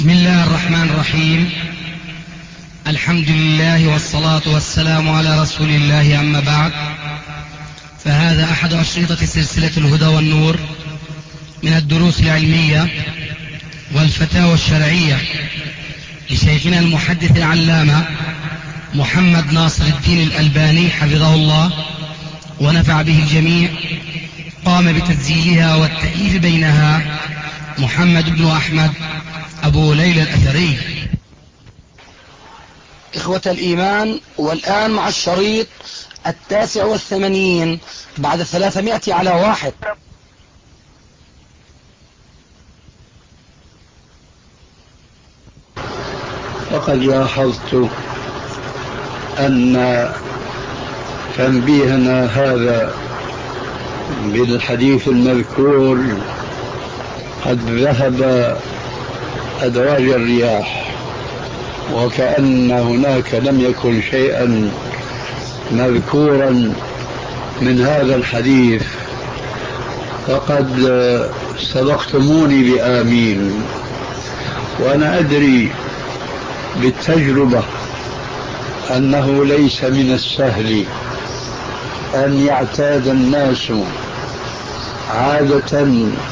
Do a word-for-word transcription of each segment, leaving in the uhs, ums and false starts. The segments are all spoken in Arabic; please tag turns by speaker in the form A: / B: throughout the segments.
A: بسم الله الرحمن الرحيم. الحمد لله والصلاة والسلام على رسول الله، أما بعد، فهذا أحد أشرطة سلسلة الهدى والنور من الدروس العلمية والفتاوى الشرعية لشيخنا المحدث العلامة محمد ناصر الدين الألباني حفظه الله ونفع به الجميع. قام بتسجيلها والتأليف بينها محمد بن أحمد أبو ليلى الأثري.
B: إخوة الإيمان، والآن مع الشريط التاسع والثمانين بعد ثلاثمائة على واحد.
C: وقد لاحظت أن تنبيهنا هذا بالحديث المذكور قد ذهب أدراج الرياح، وكأن هناك لم يكن شيئا مذكورا من هذا الحديث، فقد سبقتموني بآمين. وأنا أدري بالتجربة أنه ليس من السهل أن يعتاد الناس عادة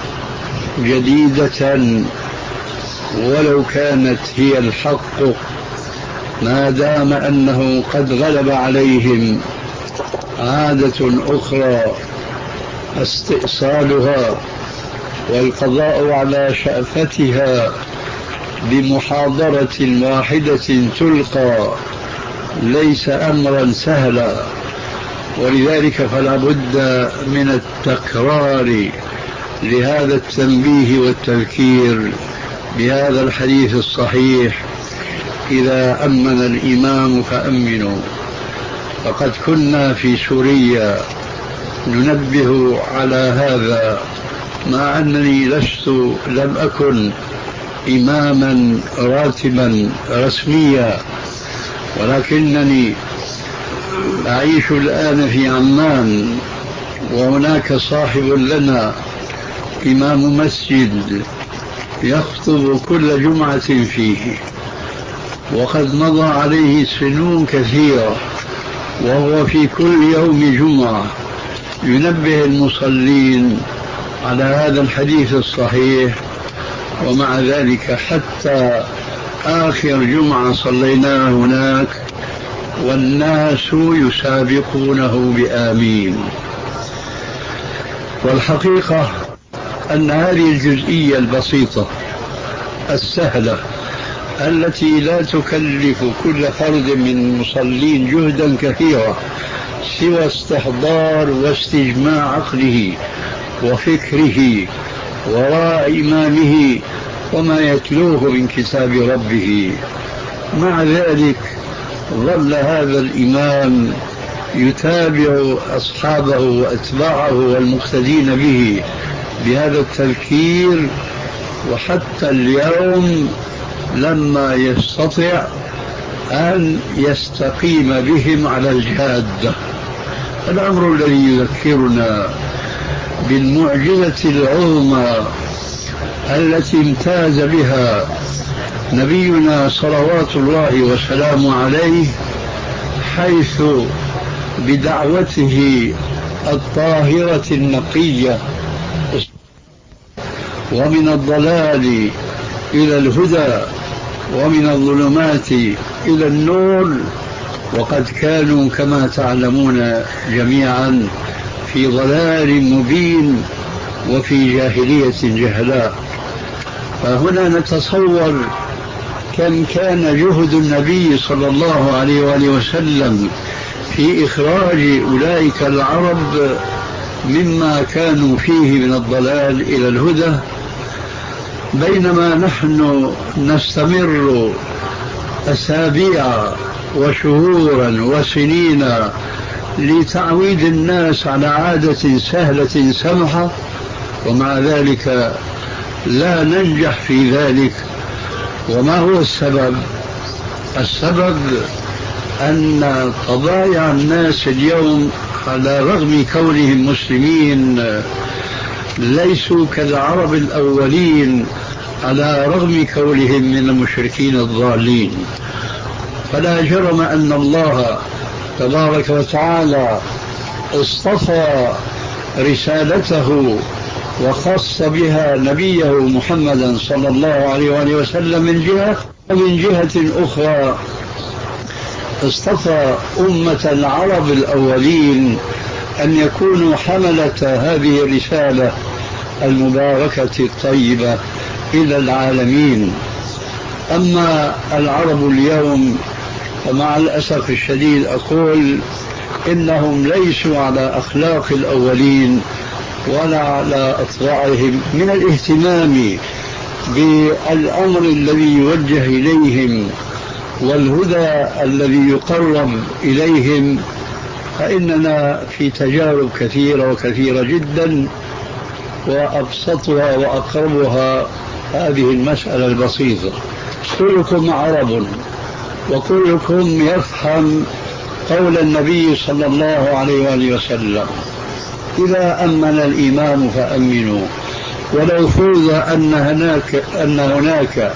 C: جديدة ولو كانت هي الحق، ما دام أنه قد غلب عليهم عادة أخرى استئصالها والقضاء على شأفتها بمحاضرة واحدة تلقى ليس أمرا سهلا. ولذلك فلا بد من التكرار لهذا التنبيه والتذكير بهذا الحديث الصحيح: إذا أمن الإمام فأمنوا. فقد كنا في سوريا ننبه على هذا، مع أنني لست لم أكن إماما راتبا رسميا، ولكنني أعيش الآن في عمان، وهناك صاحب لنا إمام مسجد يخطب كل جمعة فيه، وقد مضى عليه سنون كثيرة، وهو في كل يوم جمعة ينبه المصلين على هذا الحديث الصحيح. ومع ذلك حتى آخر جمعة صليناها هناك والناس يسابقونه بآمين. والحقيقة أن هذه الجزئية البسيطة السهلة التي لا تكلف كل فرد من المصلين جهدا كثيرا سوى استحضار واستجماع عقله وفكره وراء إمامه وما يتلوه من كتاب ربه، مع ذلك ظل هذا الإمام يتابع أصحابه وأتباعه والمقتدين به بهذا التذكير، وحتى اليوم لما يستطيع أن يستقيم بهم على الجادة. الأمر الذي يذكرنا بالمعجزة العظمى التي امتاز بها نبينا صلوات الله وسلامه عليه، حيث بدعوته الطاهرة النقية ومن الضلال إلى الهدى ومن الظلمات إلى النور، وقد كانوا كما تعلمون جميعا في ضلال مبين وفي جاهلية جهلاء. فهنا نتصور كم كان جهد النبي صلى الله عليه وآله وسلم في إخراج أولئك العرب مما كانوا فيه من الضلال إلى الهدى، بينما نحن نستمر أسابيع وشهورا وسنين لتعويد الناس على عادة سهلة سمحة، ومع ذلك لا ننجح في ذلك. وما هو السبب؟ السبب أن طبائع الناس اليوم على رغم كونهم مسلمين ليسوا كالعرب الأولين على رغم كونهم من المشركين الضالين. فلا جرم أن الله تبارك وتعالى اصطفى رسالته وخص بها نبيه محمدا صلى الله عليه وآله وسلم من جهة، ومن جهة أخرى اصطفى أمة العرب الأولين أن يكونوا حملة هذه الرسالة المباركة الطيبة إلى العالمين. أما العرب اليوم فمع الأسف الشديد أقول إنهم ليسوا على أخلاق الأولين ولا على أطباعهم من الاهتمام بالأمر الذي يوجه إليهم والهدى الذي يقرب إليهم. فإننا في تجارب كثيرة وكثيرة جدا، وأبسطها وأقربها هذه المسألة البسيطة: كلكم عرب وكلكم يفهم قول النبي صلى الله عليه وآله وسلم: إذا أمن الإمام فأمنوا. ولو فرض أن هناك, أن هناك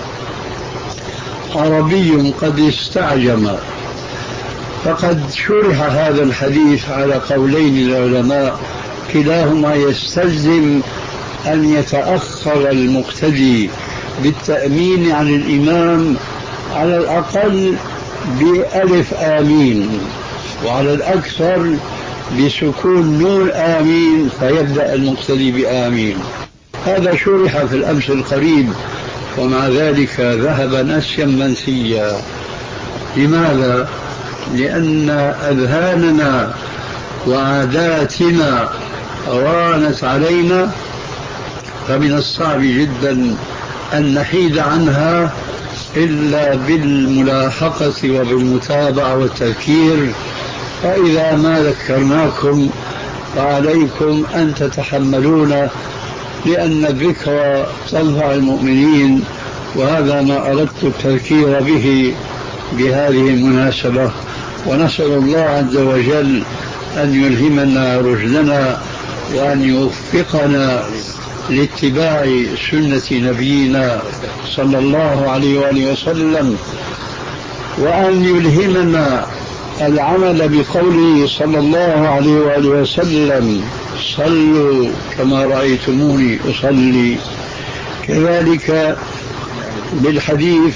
C: عربي قد استعجم، فقد شرح هذا الحديث على قولين العلماء كلاهما يستلزم أن يتأخر المقتدي بالتأمين عن الإمام على الأقل بألف آمين، وعلى الأكثر بسكون نون آمين، فيبدأ المقتدي بآمين. هذا شرح في الأمس القريب، ومع ذلك ذهب نسيا منسيا. لماذا؟ لأن أذهاننا وعاداتنا رانت علينا، فمن الصعب جدا أن نحيد عنها إلا بالملاحقة وبالمتابعة والتذكير. فإذا ما ذكرناكم فعليكم أن تتحملون، لأن الذكر تنفع المؤمنين، وهذا ما أردت التذكير به بهذه المناسبة. ونسأل الله عز وجل أن يلهمنا رشدنا وأن يوفقنا لاتباع سنة نبينا صلى الله عليه وآله وسلم، وأن يلهمنا العمل بقوله صلى الله عليه وآله وسلم: صلوا كما رأيتموني أصلي. كذلك بالحديث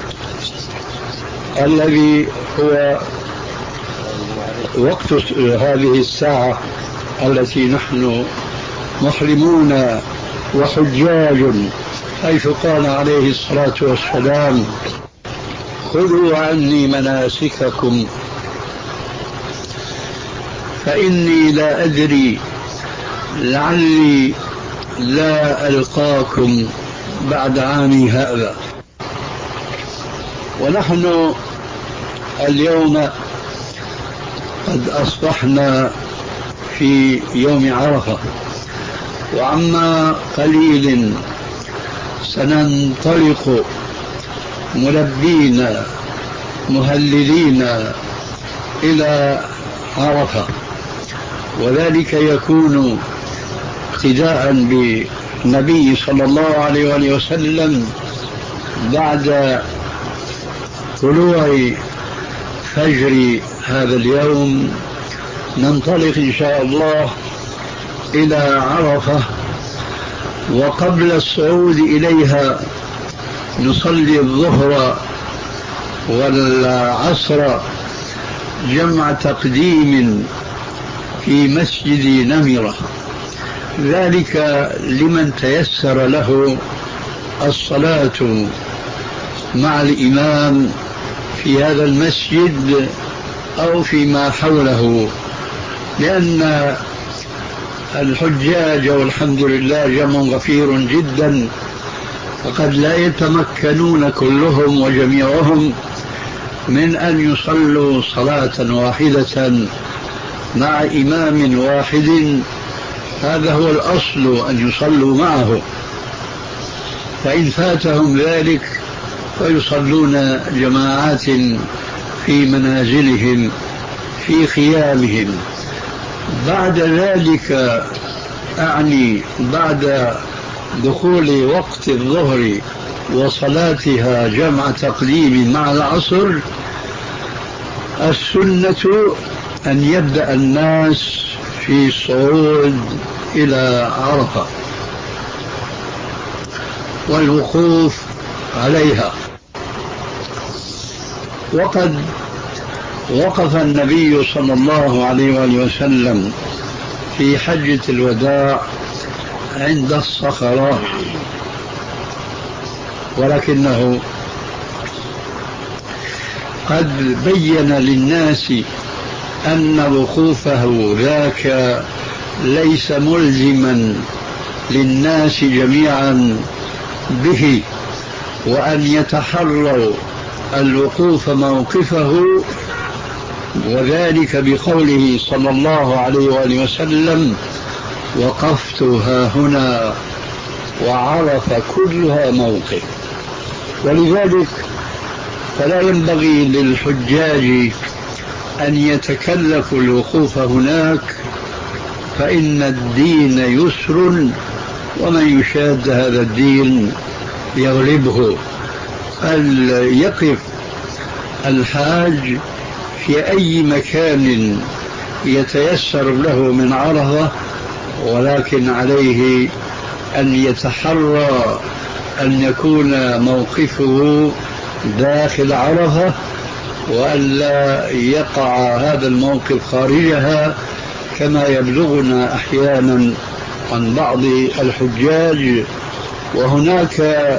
C: الذي هو وقت هذه الساعة التي نحن محرمون وحجاج، حيث قال عليه الصلاة والسلام: خذوا عني مناسككم فإني لا أدري لعلي لا ألقاكم بعد عامي هذا. ونحن اليوم قد أصبحنا في يوم عرفة، وعما قليل سننطلق ملبين مهللين إلى عرفة، وذلك يكون اقتداء بالنبي صلى الله عليه وآله وسلم بعد طلوع فجر هذا اليوم. ننطلق إن شاء الله إلى عرفة، وقبل الصعود إليها نصلي الظهر والعصر جمع تقديم في مسجد نمرة، ذلك لمن تيسر له الصلاة مع الإمام في هذا المسجد أو فيما حوله، لأن الحجاج والحمد لله جمع غفير جدا، فقد لا يتمكنون كلهم وجميعهم من أن يصلوا صلاة واحدة مع إمام واحد. هذا هو الأصل، أن يصلوا معه، فإن فاتهم ذلك فيصلون جماعات في منازلهم في خيامهم. بعد ذلك أعني بعد دخول وقت الظهر وصلاتها جمع تقديم مع العصر، السنة أن يبدأ الناس في الصعود إلى عرفة والوقوف عليها. وقد وقف النبي صلى الله عليه وآله وسلم في حجة الوداع عند الصخرة، ولكنه قد بين للناس أن وقوفه ذاك ليس ملزما للناس جميعا به، وأن يتحروا الوقوف موقفه، وذلك بقوله صلى الله عليه وآله وسلم: وقفت ها هنا وعرف كلها موقف. ولذلك فلا ينبغي للحجاج أن يتكلفوا الوقوف هناك، فإن الدين يسر، ومن يشاد هذا الدين يغلبه. فليقف الحاج في أي مكان يتيسر له من عرفة، ولكن عليه أن يتحرى أن يكون موقفه داخل عرفة، وألا يقع هذا الموقف خارجها، كما يبلغنا أحيانا عن بعض الحجاج. وهناك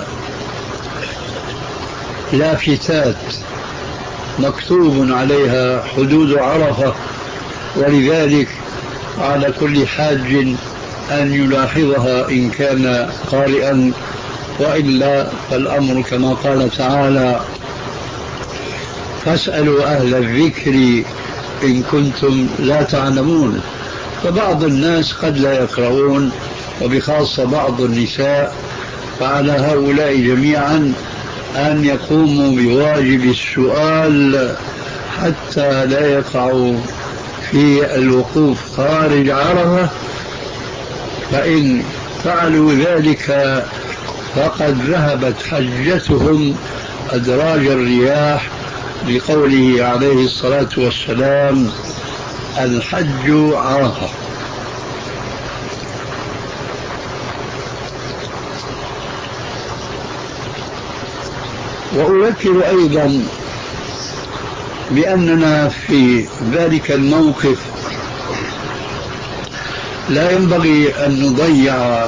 C: لافتات مكتوب عليها حدود عرفة، ولذلك على كل حاج أن يلاحظها إن كان قارئا، وإلا فالأمر كما قال تعالى: فاسألوا أهل الذكر إن كنتم لا تعلمون. فبعض الناس قد لا يقرؤون، وبخاصة بعض النساء، فعلى هؤلاء جميعا أن يقوموا بواجب السؤال حتى لا يقعوا في الوقوف خارج عرفة، فإن فعلوا ذلك فقد ذهبت حجتهم أدراج الرياح، بقوله عليه الصلاة والسلام: الحج عرفة. وأذكر أيضا بأننا في ذلك الموقف لا ينبغي أن نضيع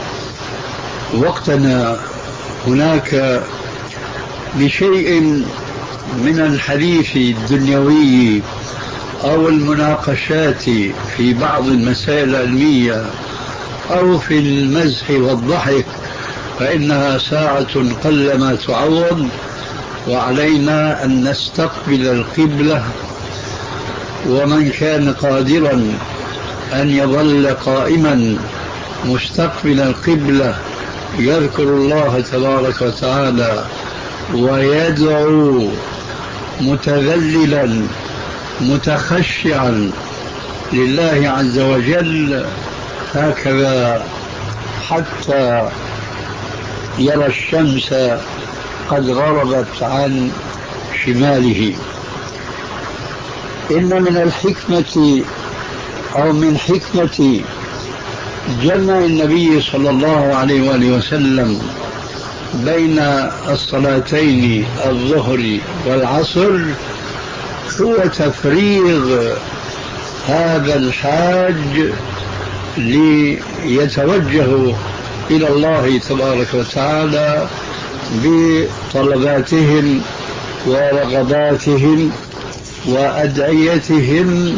C: وقتنا هناك بشيء من الحديث الدنيوي أو المناقشات في بعض المسائل العلمية أو في المزح والضحك، فإنها ساعة قلما تعوض، وعلينا أن نستقبل القبلة. ومن كان قادرا أن يظل قائما مستقبل القبلة يذكر الله تبارك وتعالى ويدعو متذللا متخشعا لله عز وجل هكذا حتى يرى الشمس قد غربت عن شماله. إن من الحكمة أو من حكمة جمع النبي صلى الله عليه وآله وسلم بين الصلاتين الظهر والعصر هو تفريغ هذا الحاج ليتوجه إلى الله تبارك وتعالى بطلباتهم ورغباتهم وأدعيتهم،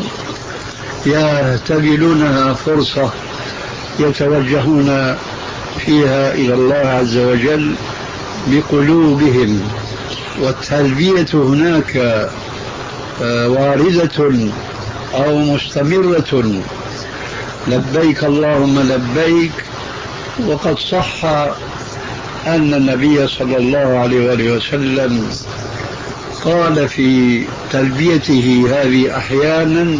C: يعتبرونها فرصة يتوجهون فيها إلى الله عز وجل بقلوبهم. والتلبية هناك واردة أو مستمرة: لبيك اللهم لبيك. وقد صح أن النبي صلى الله عليه وآله وسلم قال في تلبيته هذه أحيانا: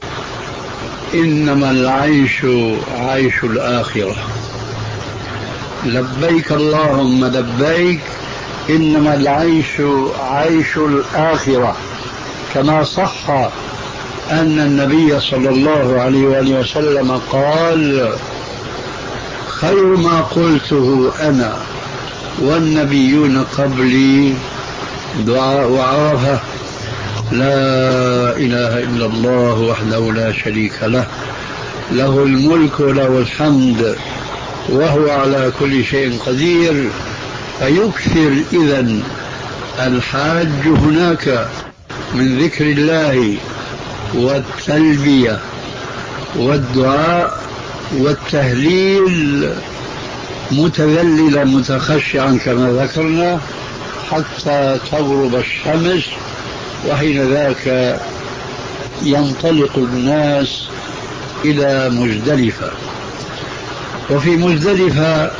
C: إنما العيش عيش الآخرة. لبيك اللهم لبيك إنما العيش عيش الآخرة، كما صح أن النبي صلى الله عليه وآله وسلم قال خير ما قلته أنا والنبيون قبلي دعاء عرفة لا إله إلا الله وحده لا شريك له، له الملك وله الحمد وهو على كل شيء قدير. فيكثر إذن الحاج هناك من ذكر الله والتلبية والدعاء والتهليل متذللا متخشعا كما ذكرنا حتى تغرب الشمس، وحين ذاك ينطلق الناس إلى مزدلفة. وفي مزدلفة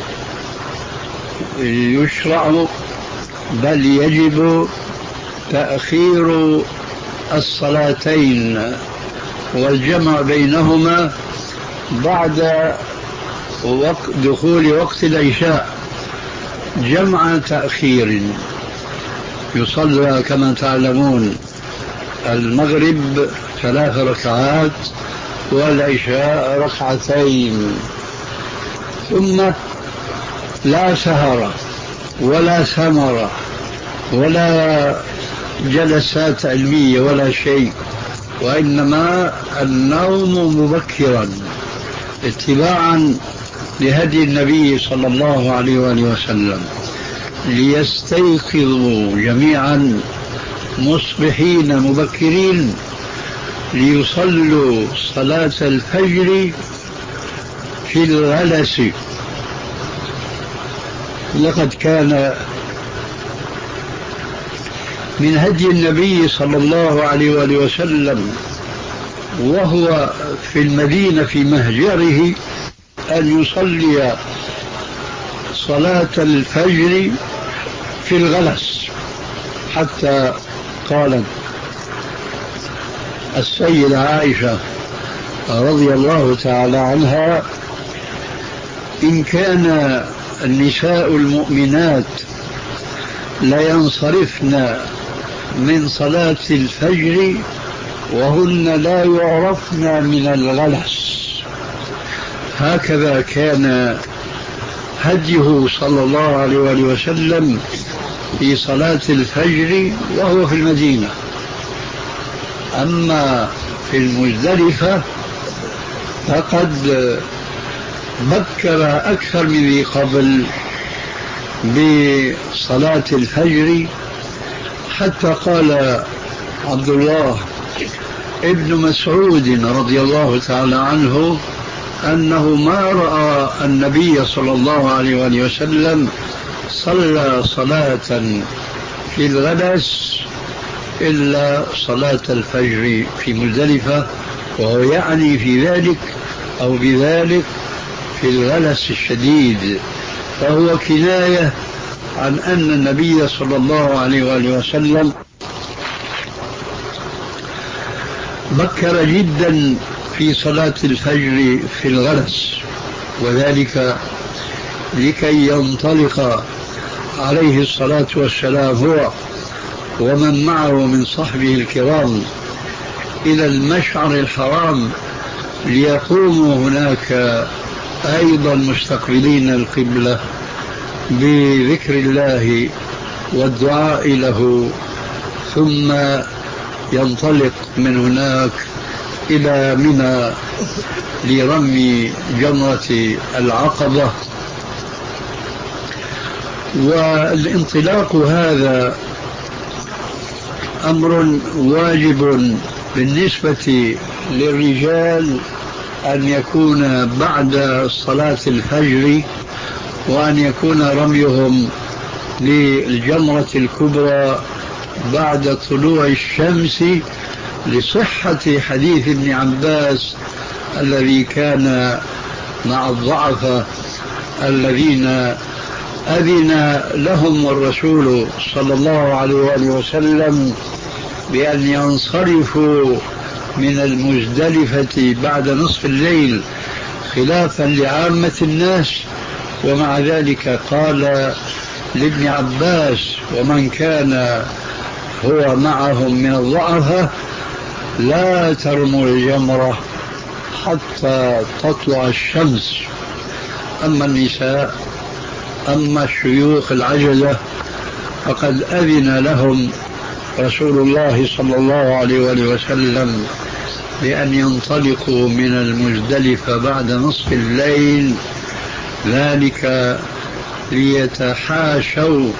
C: يشرع بل يجب تأخير الصلاتين والجمع بينهما بعد وقت دخول وقت العشاء جمع تأخير. يصلى كما تعلمون المغرب ثلاث ركعات والعشاء ركعتين، ثم لا سهر ولا ثمر ولا جلسات علمية ولا شيء، وإنما النوم مبكرا اتباعا لهدي النبي صلى الله عليه وآله وسلم، ليستيقظوا جميعا مصبحين مبكرين ليصلوا صلاة الفجر في الغلس. لقد كان من هدي النبي صلى الله عليه وآله وسلم وهو في المدينة في مهجره أن يصلي صلاة الفجر في الغلس، حتى قالت السيدة عائشة رضي الله تعالى عنها إن كان النساء المؤمنات لينصرفن من صلاة الفجر وهن لا يعرفن من الغلس. هكذا كان هديه صلى الله عليه وآله وسلم في صلاة الفجر وهو في المدينة. أما في المزدلفة فقد بكر أكثر من ذي قبل بصلاة الفجر، حتى قال عبد الله ابن مسعود رضي الله تعالى عنه أنه ما رأى النبي صلى الله عليه وآله وسلم صلى صلاة في الغلس إلا صلاة الفجر في مزدلفة، وهو يعني في ذلك أو بذلك في الغلس الشديد، فهو كناية عن أن النبي صلى الله عليه وآله وسلم بكر جدا في صلاة الفجر في الغلس، وذلك لكي ينطلق عليه الصلاة والسلام هو ومن معه من صحبه الكرام إلى المشعر الحرام ليقوموا هناك أيضا مستقبلين القبلة بذكر الله والدعاء له، ثم ينطلق من هناك إلى منى لرمي جمرة العقبة. والانطلاق هذا أمر واجب بالنسبة للرجال أن يكون بعد صلاة الفجر، وأن يكون رميهم للجمرة الكبرى بعد طلوع الشمس، لصحة حديث ابن عباس الذي كان مع الضعفاء الذين أذن لهم الرسول صلى الله عليه وآله وسلم بأن ينصرفوا من المزدلفة بعد نصف الليل، خلافا لعامة الناس ومع ذلك قال لابن عباس ومن كان هو معهم من الضعفاء لا ترموا الجمرة حتى تطلع الشمس. أما النساء أما الشيوخ العجلة فقد أذن لهم رسول الله صلى الله عليه وآله وسلم بأن ينطلقوا من المزدلفة بعد نصف الليل، ذلك ليتحاشوا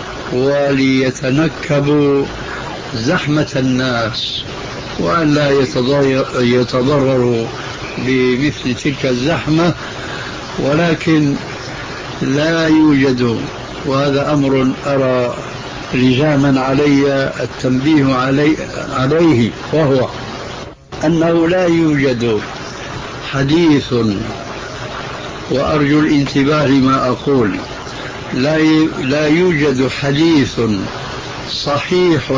C: وليتنكبوا زحمة الناس وأن لا يتضرروا بمثل تلك الزحمة. ولكن لا يوجد، وهذا أمر أرى لزاما علي التنبيه علي عليه، وهو أنه لا يوجد حديث، وأرجو الانتباه لما أقول، لا لا يوجد حديث صحيح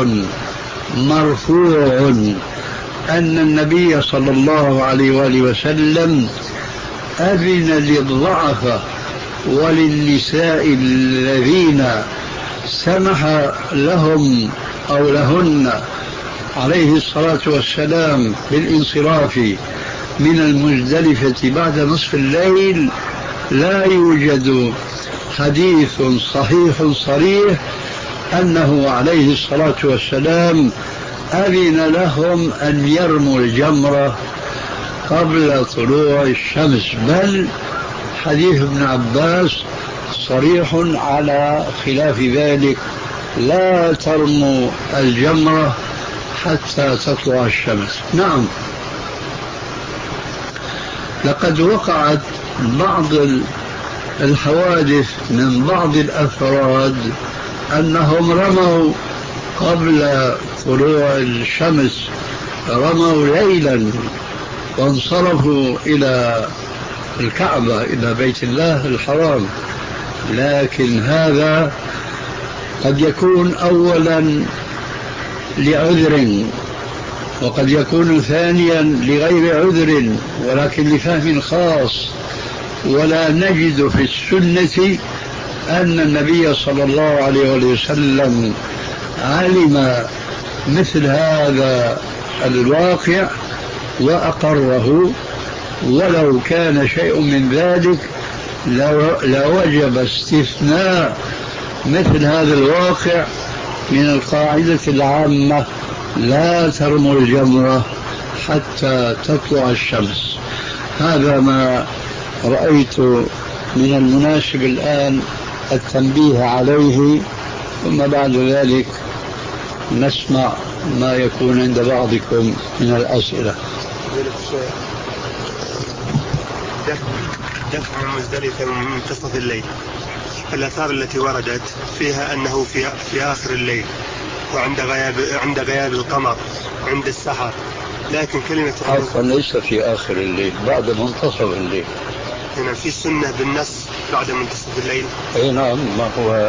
C: مرفوع أن النبي صلى الله عليه وآله وسلم أذن للضعفاء وللنساء الذين سمح لهم أو لهن عليه الصلاة والسلام بالانصراف من المزدلفة بعد نصف الليل. لا يوجد حديث صحيح صريح أنه عليه الصلاة والسلام أذن لهم أن يرموا الجمرة قبل طلوع الشمس، بل حديث ابن عباس صريح على خلاف ذلك: لا ترموا الجمرة حتى تطلع الشمس. نعم، لقد وقعت بعض الحوادث من بعض الأفراد أنهم رموا قبل طلوع الشمس، رموا ليلا وانصرفوا إلى الكعبة إلى بيت الله الحرام. لكن هذا قد يكون أولا لعذر، وقد يكون ثانيا لغير عذر ولكن لفهم خاص. ولا نجد في السنة أن النبي صلى الله عليه وسلم علم مثل هذا الواقع وأقره، ولو كان شيء من ذلك لوجب استثناء مثل هذا الواقع من القاعدة العامة: لا ترموا الجمرة حتى تطلع الشمس. هذا ما رأيت من المناسب الآن التنبيه عليه، ثم بعد ذلك نسمع ما يكون عند بعضكم من الأسئلة.
D: دفع مزدلفة من منتصف الليل، الآثار التي وردت فيها أنه في في آخر الليل وعند غياب عند غياب القمر عند السحر، لكن كلمة
C: عفوا ليس في آخر الليل، بعد منتصف الليل.
D: هنا في السنة بالنص بعد منتصف الليل.
C: أي نعم، ما هو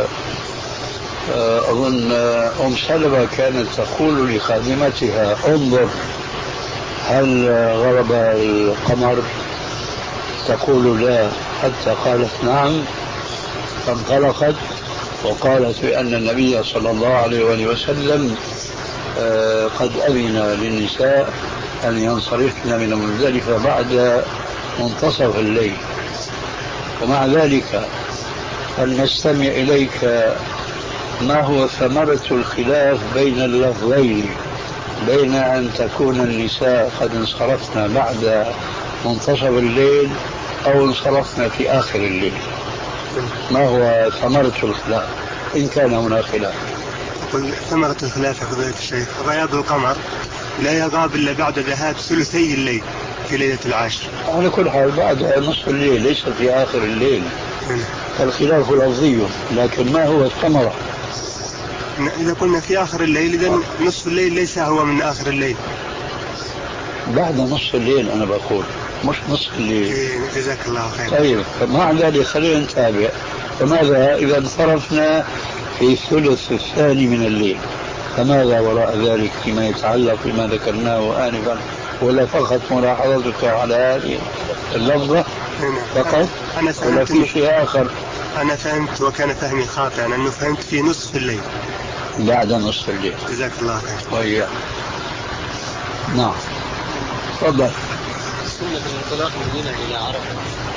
C: أظن أم سلمة كانت تقول لخادمتها: انظر هل غرب القمر؟ تقول لا، حتى قالت نعم، فانطلقت وقالت بأن النبي صلى الله عليه وآله وسلم قد أذن للنساء أن ينصرفن من المزدلفة بعد منتصف الليل. ومع ذلك فلنستمع إليك ما هو ثمرة الخلاف بين اللفظين، بين أن تكون النساء قد انصرفن بعد منتصف الليل أو انصرفن في آخر الليل. ما هو ثمرة الخلاف إن كان هناك خلاف؟
D: ثمرة الخلاف يا فضيلة الشيخ: غياب القمر لا يغاب إلا بعد ذهاب ثلثي الليل في ليلة العاشر.
C: على كل حال بعد نصف الليل، ليس في آخر الليل. الخلاف لفظي، لكن ما هو الثمرة؟
D: إذا قلنا في آخر الليل إذن نصف الليل ليس هو من آخر الليل.
C: بعد نصف الليل أنا بقول، مش نصف الليل.
D: جزاك الله خير.
C: طيب، مع ذلك خلينا نتابع. فماذا إذا انصرفنا في الثلث الثاني من الليل؟ فماذا وراء ذلك فيما يتعلق بما ذكرناه آنفا؟ ولا فقط ملاحظتك على هذه اللفظة؟ فقط
D: أنا
C: ولا
D: فهمت
C: في شيء آخر؟
D: أنا فهمت وكان فهمي خاطئا أنه فهمت في نصف الليل
C: بعد نصف الليل.
D: جزاك الله خير.
C: وإياك. نعم تفضل.
E: سنة الانطلاق من منى إلى عرفة،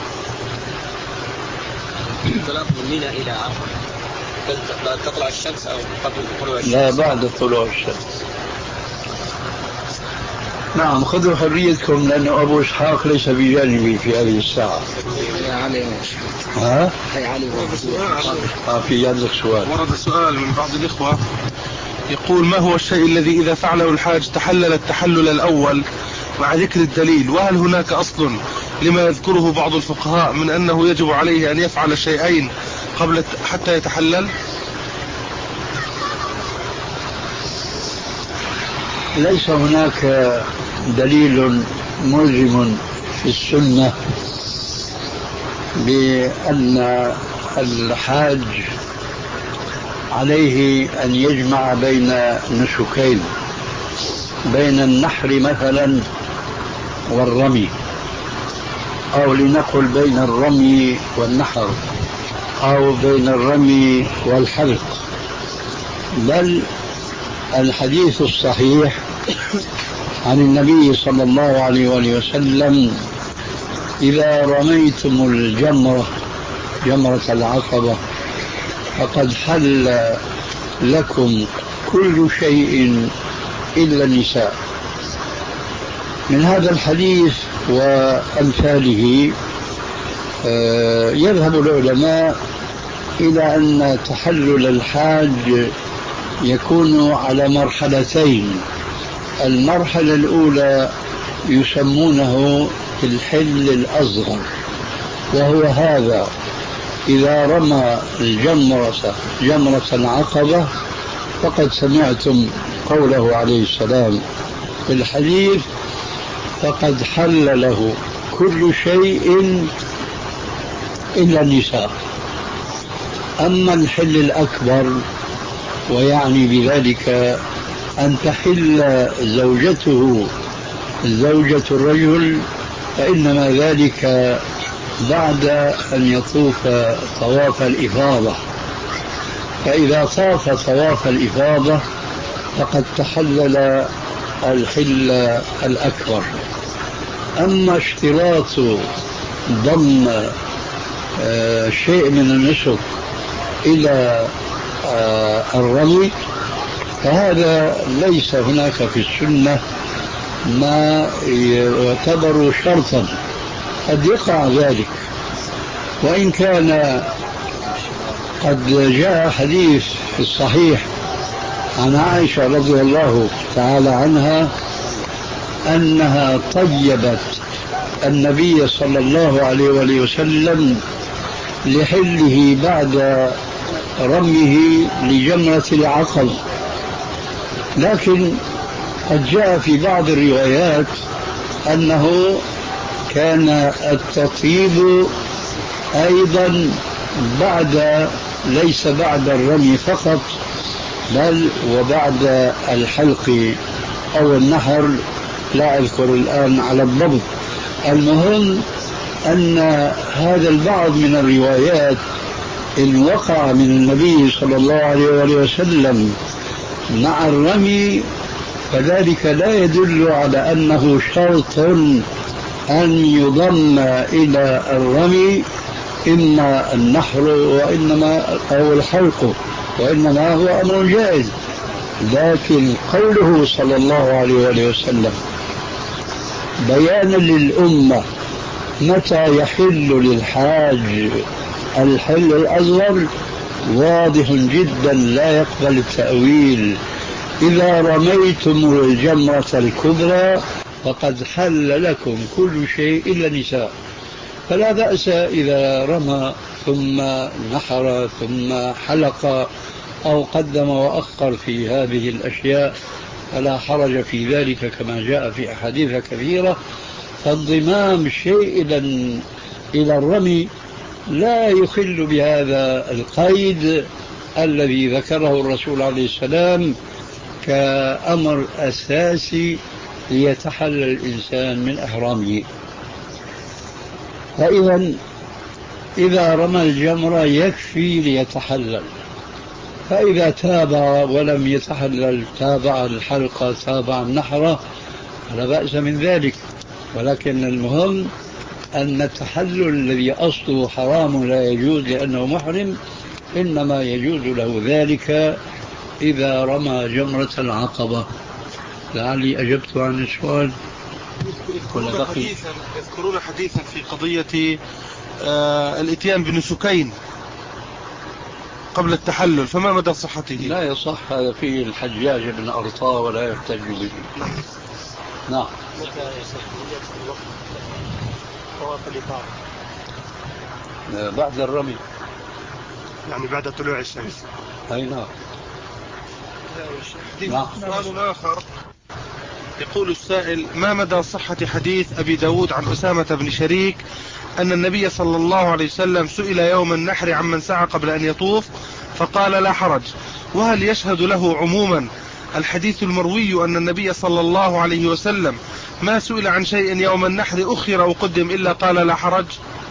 E: الانطلاق من منى إلى عرفة بعد تطلع الشمس أو قبل طلوع الشمس؟
C: لا بعد طلوع الشمس. نعم خذوا حريتكم لأنه أبو إسحاق ليس بجانبي في هذه الساعة.
E: يا علي
C: ها؟
E: يا علي
C: آه في عندك سؤال.
F: ورد سؤال من بعض الإخوة يقول: ما هو الشيء الذي إذا فعله الحاج تحلل التحلل الأول مع ذكر الدليل؟ وهل هناك أصل لما يذكره بعض الفقهاء من أنه يجب عليه أن يفعل شيئين قبل حتى يتحلل؟
C: ليس هناك دليل ملزم في السنة بأن الحاج عليه أن يجمع بين نسكين، بين النحر مثلا والرمي، أو لنقل بين الرمي والنحر، أو بين الرمي والحلق. بل الحديث الصحيح عن النبي صلى الله عليه وآله وسلم: إذا رميتم الجمرة جمرة العقبة فقد حل لكم كل شيء إلا النساء. من هذا الحديث وأمثاله يذهب العلماء إلى أن تحلل الحاج يكون على مرحلتين. المرحلة الأولى يسمونه الحل الأصغر، وهو هذا: إذا رمى الجمرة جمرة العقبة فقد سمعتم قوله عليه السلام في الحديث: فقد حل له كل شيء إلا النساء. أما الحل الأكبر ويعني بذلك أن تحل زوجته زوجة الرجل، فإنما ذلك بعد أن يطوف طواف الإفاضة. فإذا طاف طواف الإفاضة فقد تحلل الحل الأكبر. أما اشتراط ضم شيء من النسك إلى الرمي فهذا ليس هناك في السنة ما يعتبر شرطا، قد يقع ذلك. وإن كان قد جاء حديث في الصحيح عن عائشة رضي الله تعالى عنها أنها طيبت النبي صلى الله عليه وآله وسلم لحله بعد رميه لجمرة العقبة. لكن قد جاء في بعض الروايات أنه كان التطيب أيضا بعد، ليس بعد الرمي فقط بل وبعد الحلق أو النحر، لا أذكر الآن على الضبط. المهم أن هذا البعض من الروايات إن وقع من النبي صلى الله عليه وآله وسلم مع الرمي فذلك لا يدل على أنه شرط أن يضم إلى الرمي إما النحر وإنما أو الحلق، وإنما هو أمر جائز. لكن قوله صلى الله عليه وآله وسلم بيانا للأمة متى يحل للحاج الحل الأصغر واضح جدا لا يقبل التأويل: إذا رميتم الجمرة الكبرى فقد حل لكم كل شيء إلا النساء. فلا بأس إذا رمى ثم نحر ثم حلق أو قدم وأخر في هذه الأشياء، فلا حرج في ذلك كما جاء في أحاديث كثيرة. فانضمام الشيء إلى الرمي لا يخل بهذا القيد الذي ذكره الرسول عليه السلام كأمر أساسي ليتحلل الإنسان من إحرامه. فإذا إذا رمى الجمرة يكفي ليتحلل، فإذا تابع ولم يتحلل تابع الحلقة تابع النحرة فلا بأس من ذلك. ولكن المهم أن التحلل الذي أصله حرام لا يجوز لأنه محرم إنما يجوز له ذلك إذا رمى جمرة العقبة. لعلي أجبت عن السؤال.
F: يذكرون حديثا, يذكرون حديثا في قضية آه الاتيان بنسكين قبل التحلل، فما مدى صحته؟
C: لا يصح، هذا فيه الحجاج بن أرطاة ولا يحتج به. نعم.
D: متى يصح الوقت طواف الإفاضة؟
C: بعد الرمي،
D: يعني بعد طلوع الشمس.
C: أي نعم.
F: نعم. سؤال آخر يقول السائل: ما مدى صحة حديث أبي داود عن أسامة بن شريك أن النبي صلى الله عليه وسلم سئل يوم النحر عمن سعى قبل أن يطوف فقال لا حرج؟ وهل يشهد له عموما الحديث المروي أن النبي صلى الله عليه وسلم ما سئل عن شيء يوم النحر أخر وقدم إلا قال لا حرج؟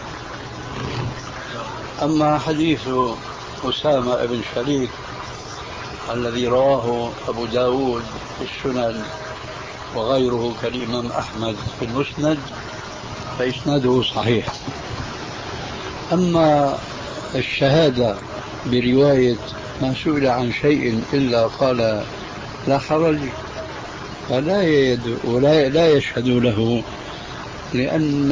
C: أما حديث أسامة بن شريك الذي رواه أبو داود في السنن وغيره كالإمام أحمد في المسند فإسناده صحيح. أما الشهادة برواية ما سئل عن شيء إلا قال لا حرج فلا يد ولا لا يشهد له، لأن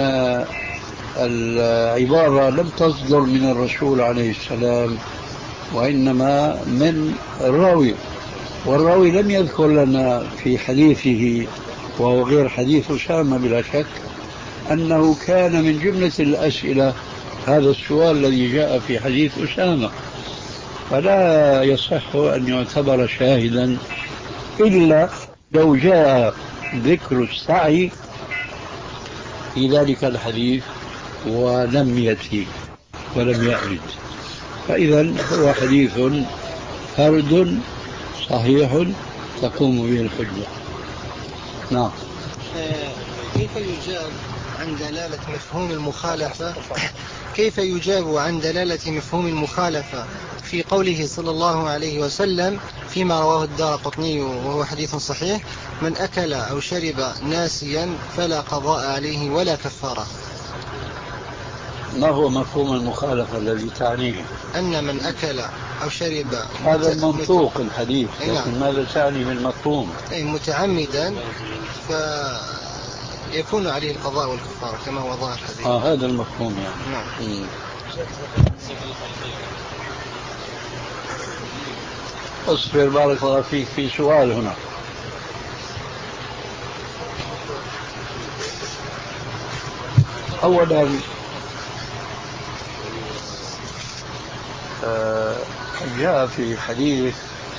C: العبارة لم تصدر من الرسول عليه السلام وإنما من الراوي، والراوي لم يذكر لنا في حديثه وهو غير حديث أسامة بلا شك أنه كان من جملة الأسئلة هذا السؤال الذي جاء في حديث أسامة، فلا يصح أن يعتبر شاهدا إلا لو جاء ذكر السعي في ذلك الحديث ولم يأتي ولم يأرد، فإذا هو حديث فرد صحيح تقوم به الحجة. نعم.
G: كيف يجاب عن دلالة مفهوم المخالفة كيف يجاب عن دلالة مفهوم المخالفة في قوله صلى الله عليه وسلم فيما رواه الدارقطني وهو حديث صحيح: من أكل أو شرب ناسيا فلا قضاء عليه ولا كفارة؟
C: ما هو مفهوم المخالفة الذي تعنيه؟
G: أن من أكل أو شرب
C: هذا منطوق الحديث، لكن
G: نعم.
C: ماذا تعني بالمفهوم؟
G: أي متعمدا فيكون عليه القضاء والكفارة كما هو ظاهر الحديث.
C: آه هذا المفهوم يعني.
G: نعم.
C: اصبر بارك الله فيك، في سؤال هنا. أولا آه جاء في حديث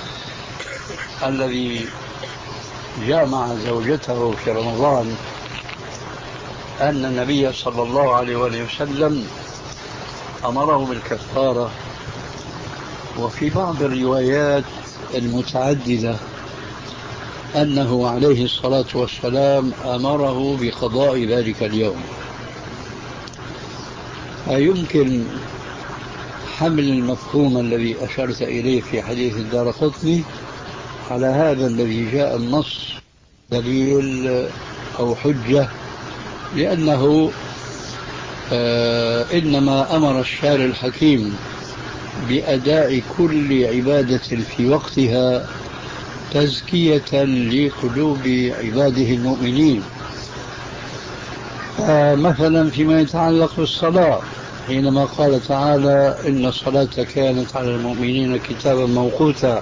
C: الذي جامع زوجته في رمضان أن النبي صلى الله عليه وسلم أمره بالكفارة، وفي بعض الروايات المتعددة أنه عليه الصلاة والسلام أمره بقضاء ذلك اليوم. فيمكن حمل المفهوم الذي أشرت إليه في حديث الدارقطني على هذا الذي جاء النص دليل أو حجة، لأنه آه إنما أمر الشارع الحكيم بأداء كل عبادة في وقتها تزكية لقلوب عباده المؤمنين. آه مثلا فيما يتعلق بالصلاة حينما قال تعالى إن الصلاة كانت على المؤمنين كتابا موقوتا،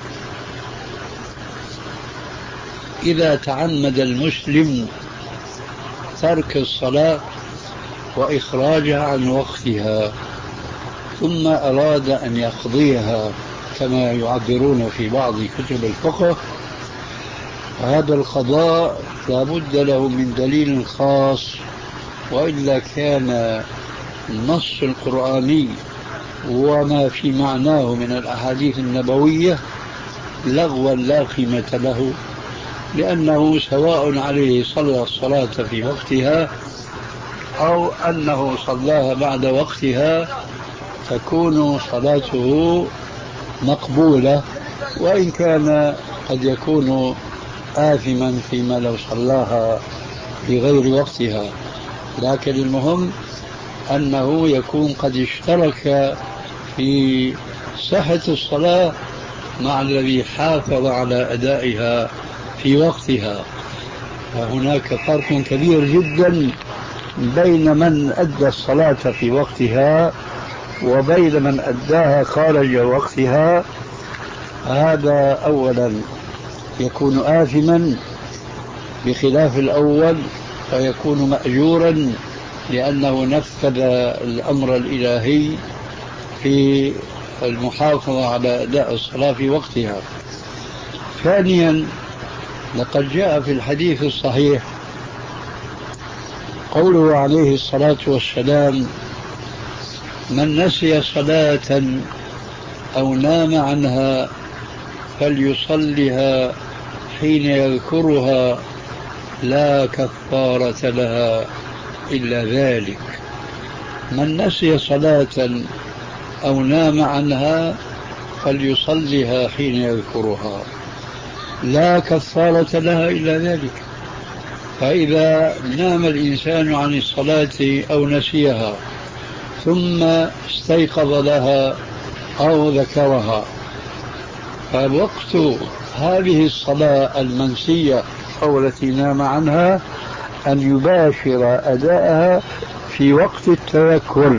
C: إذا تعمد المسلم ترك الصلاة وإخراجها عن وقتها ثم أراد أن يقضيها كما يعبرون في بعض كتب الفقه، هذا القضاء لا بد له من دليل خاص، وإلا كان النص القرآني وما في معناه من الأحاديث النبوية لغوا لا قيمة له، لأنه سواء عليه صلى الصلاة في وقتها أو أنه صلاها بعد وقتها تكون صلاته مقبولة، وإن كان قد يكون آثما فيما لو صلاها في غير وقتها. لكن المهم أنه يكون قد اشترك في صحة الصلاة مع الذي حافظ على أدائها في وقتها. فهناك فرق كبير جدا بين من أدى الصلاة في وقتها وبين من أداها خارج وقتها. هذا أولا يكون آثما بخلاف الأول، فيكون مأجورا لأنه نفذ الأمر الإلهي في المحافظة على أداء الصلاة في وقتها. ثانيا، لقد جاء في الحديث الصحيح قوله عليه الصلاة والسلام: من نسي صلاة أو نام عنها فليصلها حين يذكرها لا كفارة لها إلا ذلك. من نسي صلاة أو نام عنها فليصلها حين يذكرها لا كفارة لها إلا ذلك. فإذا نام الإنسان عن الصلاة أو نسيها ثم استيقظ لها أو ذكرها، فوقت هذه الصلاة المنسية أو التي نام عنها أن يباشر أداءها في وقت التذكر.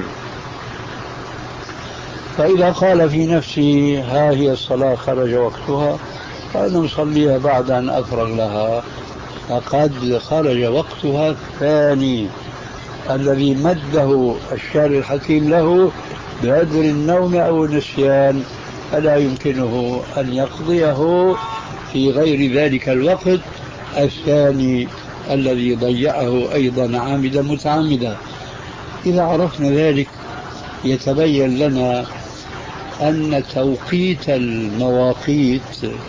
C: فإذا قال في نفسه ها هي الصلاة خرج وقتها فأنا أصليها بعد أن أفرغ لها، فقد خرج وقتها الثاني الذي مده الشارع الحكيم له بهدر النوم أو النسيان، فلا يمكنه أن يقضيه في غير ذلك الوقت الثاني الذي ضيعه أيضا عامدا متعمدا. إذا عرفنا ذلك يتبين لنا أن توقيت المواقيت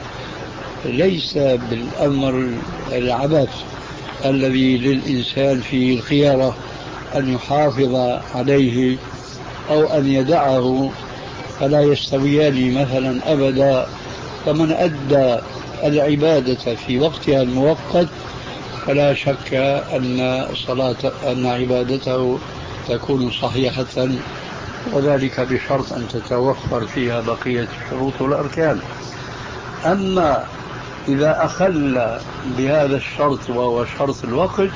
C: ليس بالأمر العبث الذي للإنسان فيه الخيارة أن يحافظ عليه أو أن يدعه، فلا يستويان مثلا أبدا. فمن أدى العبادة في وقتها المؤقت فلا شك أن صلاة أن عبادته تكون صحيحة، وذلك بشرط أن تتوفر فيها بقية الشروط والأركان. أما إذا أخل بهذا الشرط وهو شرط الوقت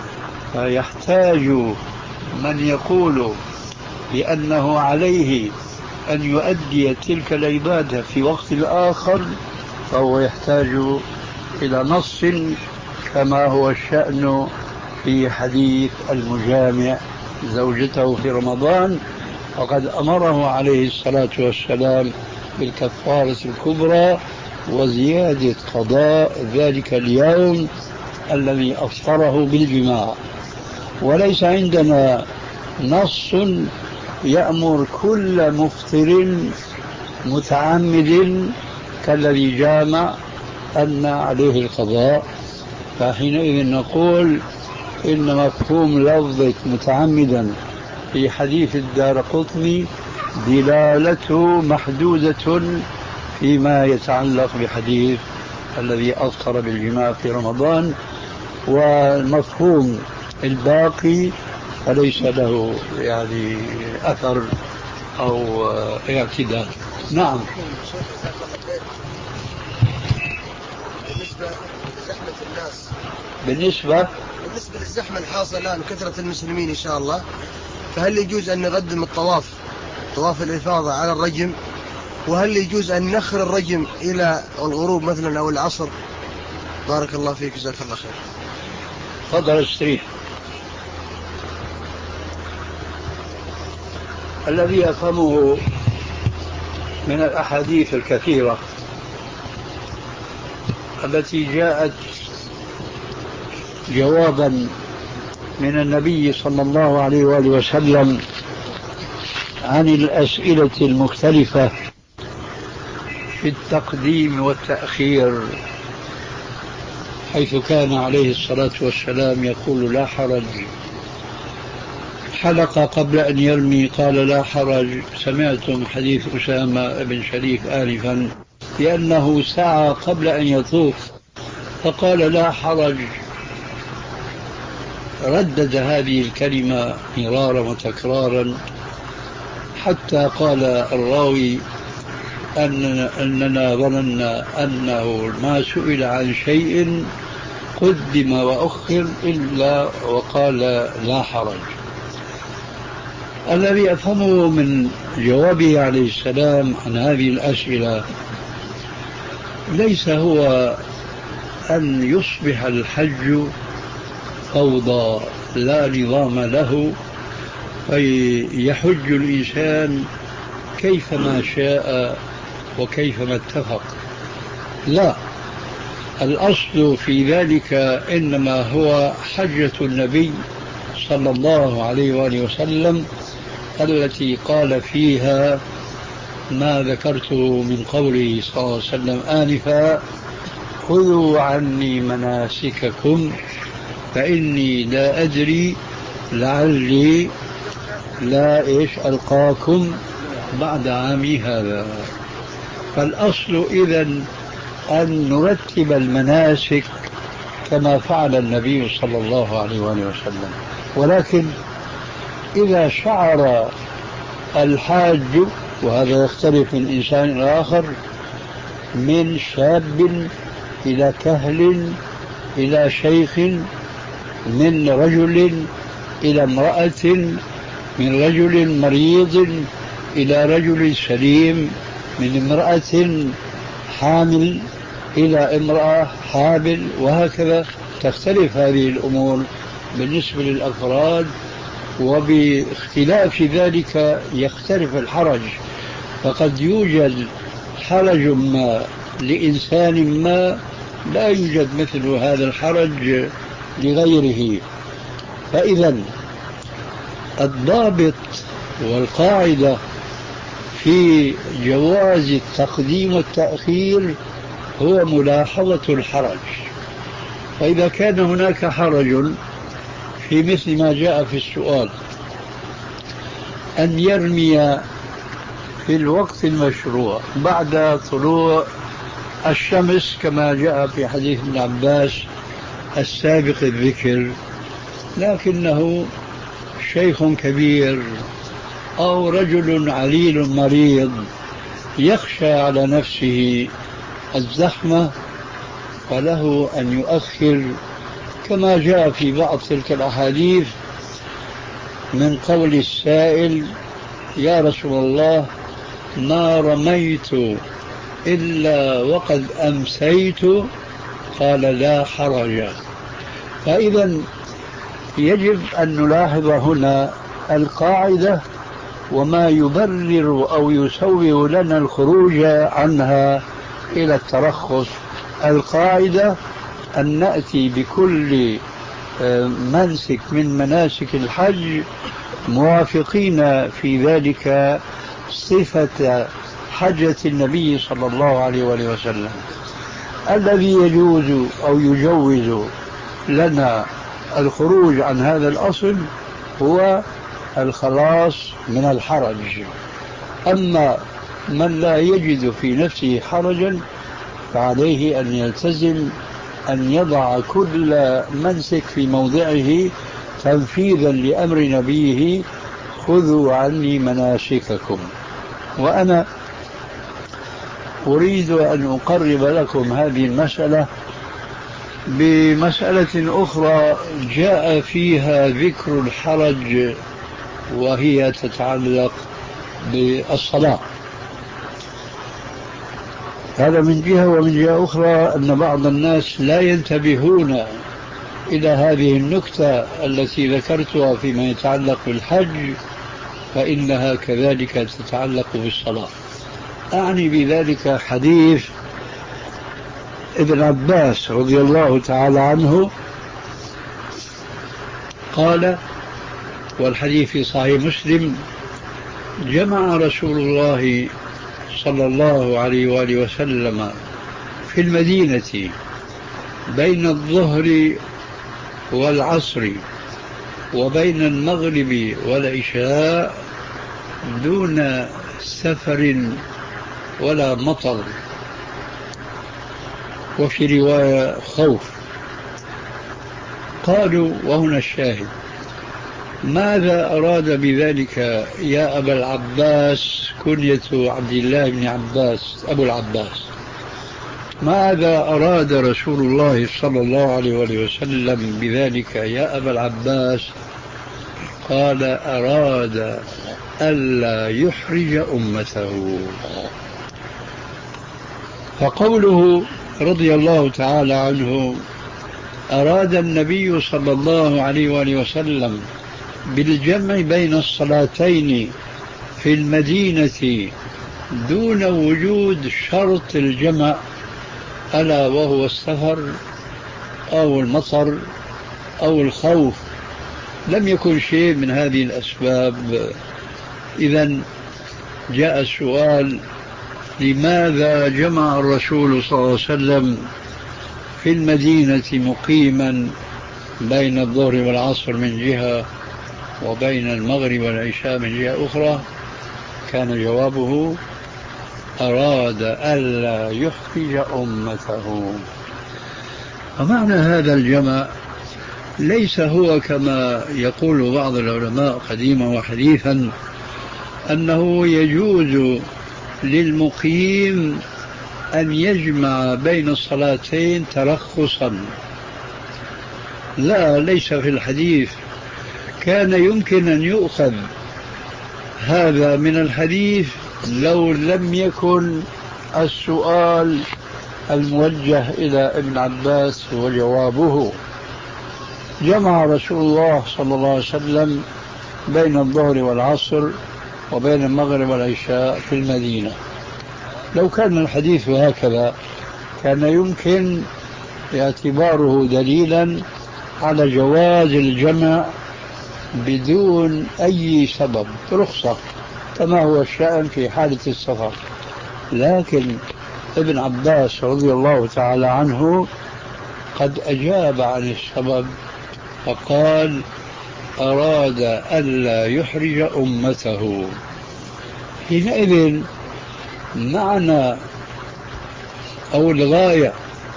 C: فيحتاج من يقول بأنه عليه أن يؤدي تلك العبادة في وقت آخر، فهو يحتاج إلى نص كما هو الشأن في حديث المجامع زوجته في رمضان، وقد أمره عليه الصلاة والسلام بالكفارة الكبرى وزيادة قضاء ذلك اليوم الذي أفطره بالجماع. وليس عندنا نص يأمر كل مفطر متعمد كالذي جامع أن عليه القضاء، فحينئذ نقول إن مفهوم لفظة متعمدا في حديث الدارقطني دلالته محدودة فيما يتعلق بحديث الذي أفطر بالجماع في رمضان، والمفهوم الباقي فليس له يعني أثر أو اعتدال. نعم.
G: بالنسبة لزحمة الناس
C: بالنسبة
G: بالنسبة للزحمة الحاصلة الآن وكثرة المسلمين إن شاء الله، فهل يجوز أن نقدم الطواف طواف الإفاضة على الرجم؟ وهل يجوز أن نخر الرجم إلى الغروب مثلا أو العصر؟ بارك الله فيك، جزاك الله خير.
C: تفضل استريح. الذي أفهمه من الأحاديث الكثيرة التي جاءت جوابا من النبي صلى الله عليه وآله وسلم عن الأسئلة المختلفة في التقديم والتأخير، حيث كان عليه الصلاة والسلام يقول لا حرج حلق قبل أن يرمي قال لا حرج. سمعتم حديث أسامة بن شريك آنفا لأنه سعى قبل أن يطوف فقال لا حرج. ردد هذه الكلمة مرارا وتكرارا حتى قال الراوي أن أننا ظننا أنه ما سئل عن شيء قدم وأخر إلا وقال لا حرج. الذي أفهمه من جوابه عليه السلام عن هذه الأسئلة ليس هو أن يصبح الحج فوضى لا نظام له فيحج الإنسان كيفما شاء وكيفما اتفق. لا، الأصل في ذلك إنما هو حجة النبي صلى الله عليه وآله وسلم التي قال فيها ما ذكرته من قوله صلى الله عليه وسلم آنفا خذوا عني مناسككم فإني لا أدري لعلي لا إيش ألقاكم بعد عامي هذا. فالأصل إذن أن نرتب المناسك كما فعل النبي صلى الله عليه وسلم. ولكن إذا شعر الحاج، وهذا يختلف من إنسان إلى آخر، من شاب إلى كهل إلى شيخ، من رجل إلى امرأة، من رجل مريض إلى رجل سليم، من امرأة حامل إلى امرأة حامل، وهكذا تختلف هذه الأمور بالنسبة للأفراد، وباختلاف ذلك يختلف الحرج. فقد يوجد حرج ما لإنسان ما لا يوجد مثل هذا الحرج لغيره. فإذا الضابط والقاعدة في جواز التقديم والتأخير هو ملاحظة الحرج. فإذا كان هناك حرج في مثل ما جاء في السؤال أن يرمي في الوقت المشروع بعد طلوع الشمس كما جاء في حديث ابن عباس السابق الذكر، لكنه شيخ كبير أو رجل عليل مريض يخشى على نفسه الزحمة فله أن يؤخر، كما جاء في بعض تلك الأحاديث من قول السائل يا رسول الله ما رميت إلا وقد أمسيت، قال لا حرج. فإذا يجب أن نلاحظ هنا القاعدة وما يبرر أو يسوغ لنا الخروج عنها إلى الترخص. القاعدة أن نأتي بكل منسك من مناسك الحج موافقين في ذلك صفة حجة النبي صلى الله عليه وسلم. الذي يجوز أو يجوز لنا الخروج عن هذا الأصل هو الخلاص من الحرج. أما من لا يجد في نفسه حرجا فعليه أن يلتزم أن يضع كل منسك في موضعه تنفيذا لأمر نبيه خذوا عني مناسككم. وأنا أريد أن أقرب لكم هذه المسألة بمسألة أخرى جاء فيها ذكر الحرج وهي تتعلق بالصلاة. هذا من جهة، ومن جهة أخرى أن بعض الناس لا ينتبهون إلى هذه النكتة التي ذكرتها فيما يتعلق بالحج، فإنها كذلك تتعلق بالصلاة. أعني بذلك حديث ابن عباس رضي الله تعالى عنه قال، والحديث في صحيح مسلم: جمع رسول الله صلى الله عليه وآله وسلم في المدينة بين الظهر والعصر وبين المغرب والعشاء دون سفر ولا مطر، وفي رواية خوف. قالوا، وهنا الشاهد: ماذا أراد بذلك يا أبا العباس؟ كنية عبد الله بن عباس أبو العباس. ماذا أراد رسول الله صلى الله عليه وسلم بذلك يا أبا العباس؟ قال: أراد ألا يحرج أمته. فقوله رضي الله تعالى عنه: أراد النبي صلى الله عليه وآله وسلم بالجمع بين الصلاتين في المدينة دون وجود شرط الجمع، ألا وهو السفر أو المطر أو الخوف. لم يكن شيء من هذه الأسباب. إذن جاء السؤال: لماذا جمع الرسول صلى الله عليه وسلم في المدينة مقيما بين الظهر والعصر من جهة وبين المغرب والعشاء من جهة أخرى؟ كان جوابه: أراد ألا يحرج أمته. ومعنى هذا الجمع ليس هو كما يقول بعض العلماء قديما وحديثا أنه يجوز للمقيم أن يجمع بين الصلاتين ترخصا. لا، ليس في الحديث. كان يمكن أن يؤخذ هذا من الحديث لو لم يكن السؤال الموجه إلى ابن عباس وجوابه. جمع رسول الله صلى الله عليه وسلم بين الظهر والعصر وبين المغرب والعشاء في المدينة. لو كان الحديث هكذا كان يمكن اعتباره دليلا على جواز الجمع بدون أي سبب، رخصة، كما هو الشأن في حالة السفر. لكن ابن عباس رضي الله تعالى عنه قد أجاب عن السبب فقال: أراد ألا يحرج أمته. حينئذ معنى أو الغاية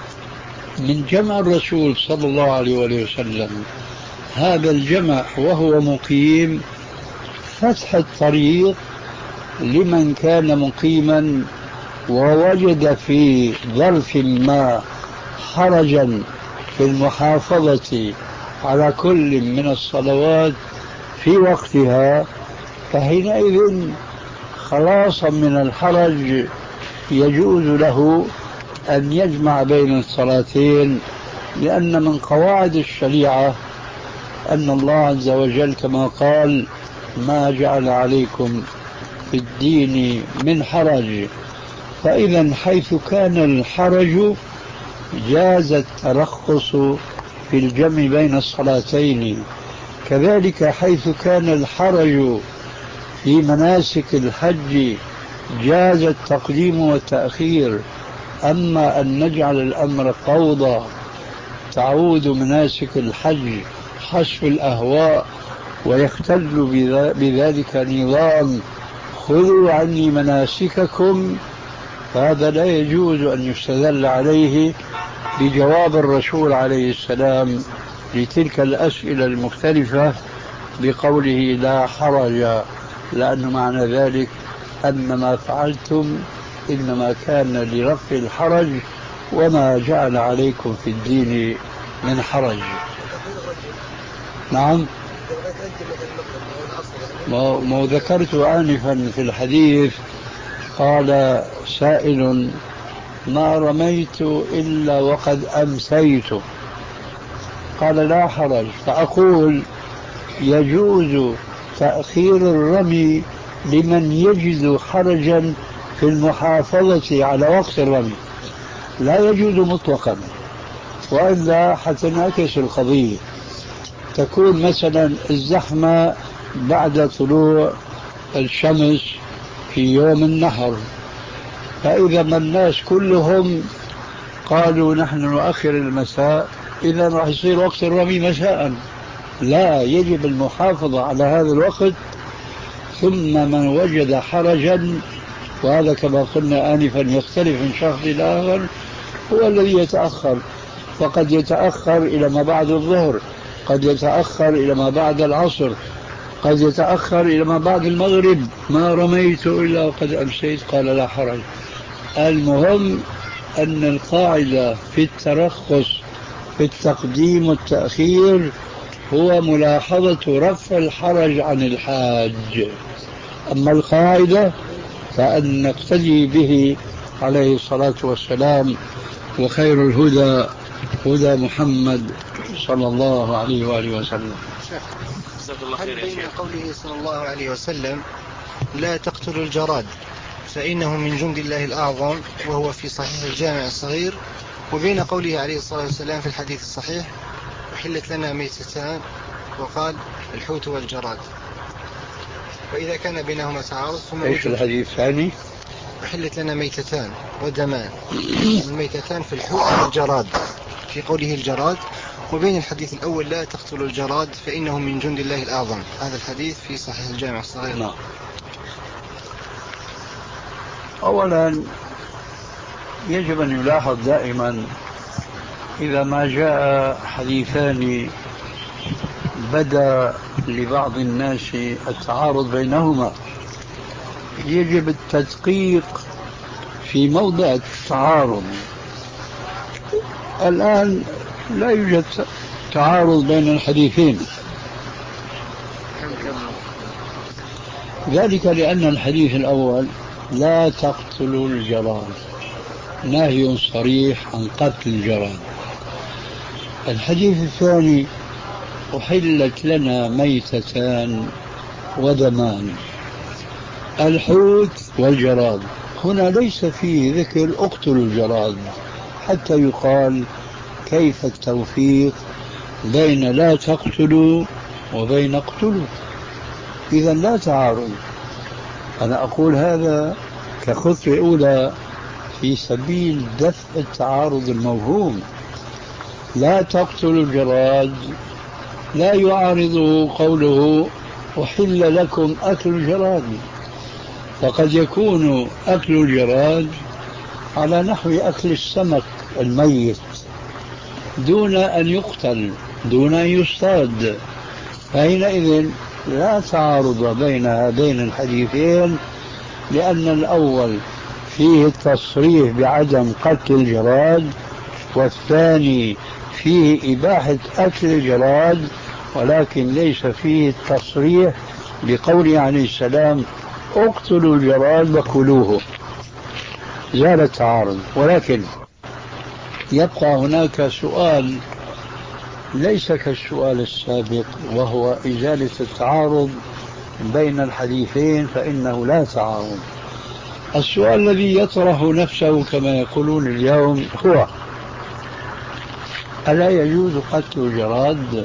C: من جمع الرسول صلى الله عليه وسلم هذا الجمع وهو مقيم فتح الطريق لمن كان مقيما ووجد في ظرف ما حرجا في المحافظة على كل من الصلوات في وقتها، فحينئذ خلاصا من الحرج يجوز له أن يجمع بين الصلاتين، لأن من قواعد الشريعة أن الله عز وجل كما قال: ما جعل عليكم في الدين من حرج. فإذا حيث كان الحرج جاز الترخص في الجمع بين الصلاتين. كذلك حيث كان الحرج في مناسك الحج جاز التقديم والتأخير. أما أن نجعل الأمر فوضى تعود مناسك الحج حسب الأهواء ويختل بذلك نظام خذوا عني مناسككم، فهذا لا يجوز أن يستدل عليه بجواب الرسول عليه السلام لتلك الأسئلة المختلفة بقوله لا حرج، لأن معنى ذلك أن ما فعلتم إنما كان لرفع الحرج وما جعل عليكم في الدين من حرج. نعم، ما ذكرت آنفا في الحديث. قال سائل: ما رميت إلا وقد أمسيت. قال: لا حرج. فأقول: يجوز تأخير الرمي لمن يجد حرجا في المحافظة على وقت الرمي، لا يجوز مطلقا، وإلا حتنعكس القضية. تكون مثلا الزحمة بعد طلوع الشمس في يوم النحر، فإذا ما الناس كلهم قالوا نحن نؤخر المساء، إذا راح يصير وقت الرمي مساء، لا، يجب المحافظة على هذا الوقت. ثم من وجد حرجا، وهذا كما قلنا آنفا يختلف من شخص إلى آخر، هو الذي يتأخر. فقد يتأخر إلى ما بعد الظهر، قد يتأخر إلى ما بعد العصر، قد يتأخر إلى ما بعد المغرب. ما رميت إلا وقد أمسيت، قال لا حرج. المهم أن القاعدة في الترخص في التقديم والتأخير هو ملاحظة رفع الحرج عن الحاج. أما القاعدة فأن نقتدي به عليه الصلاة والسلام، وخير الهدى هدى محمد صلى الله عليه وآله وسلم.
G: هل بين قوله صلى الله عليه وسلم لا تقتلوا الجراد فإنه من جند الله الأعظم وهو في صحيح الجامع الصغير، وبين قوله عليه الصلاة والسلام في الحديث الصحيح أحلت لنا ميتتان وقال الحوت والجراد، وإذا كان بينهما تعارض ثم
C: ايش الحديث الثاني؟
G: أحلت لنا ميتتان ودمان، الميتتان في الحوت والجراد في قوله الجراد، وبين الحديث الأول لا تقتلوا الجراد فإنه من جند الله الأعظم، هذا الحديث في صحيح الجامع الصغير.
C: نعم. أولا يجب أن يلاحظ دائما إذا ما جاء حديثان بدا لبعض الناس التعارض بينهما، يجب التدقيق في موضع التعارض. الآن لا يوجد تعارض بين الحديثين، ذلك لأن الحديث الأول لا تقتلوا الجراد نهي صريح عن قتل الجراد. الحديث الثاني أحلت لنا ميتتان ودمان، الحوت والجراد. هنا ليس فيه ذكر اقتلوا الجراد حتى يقال كيف التوفيق بين لا تقتلوا وبين اقتلوا. إذا لا تعارض. أنا أقول هذا كخطوة أولى في سبيل دفع التعارض الموهوم. لا تقتلوا الجراد لا يعارضه قوله أحل لكم أكل الجراد، فقد يكون أكل الجراد على نحو أكل السمك الميت دون أن يقتل، دون أن يصطاد. فحينئذ لا تعارض بين هذين الحديثين، لأن الأول فيه التصريح بعدم قتل الجراد، والثاني فيه إباحة أكل الجراد، ولكن ليس فيه التصريح بقوله عليه السلام اقتلوا الجراد وكلوه. زال التعارض. ولكن يبقى هناك سؤال ليس كالسؤال السابق، وهو إزالة التعارض بين الحديثين، فإنه لا تعارض. السؤال الذي يطرح نفسه كما يقولون اليوم هو ألا يجوز قتل الجراد؟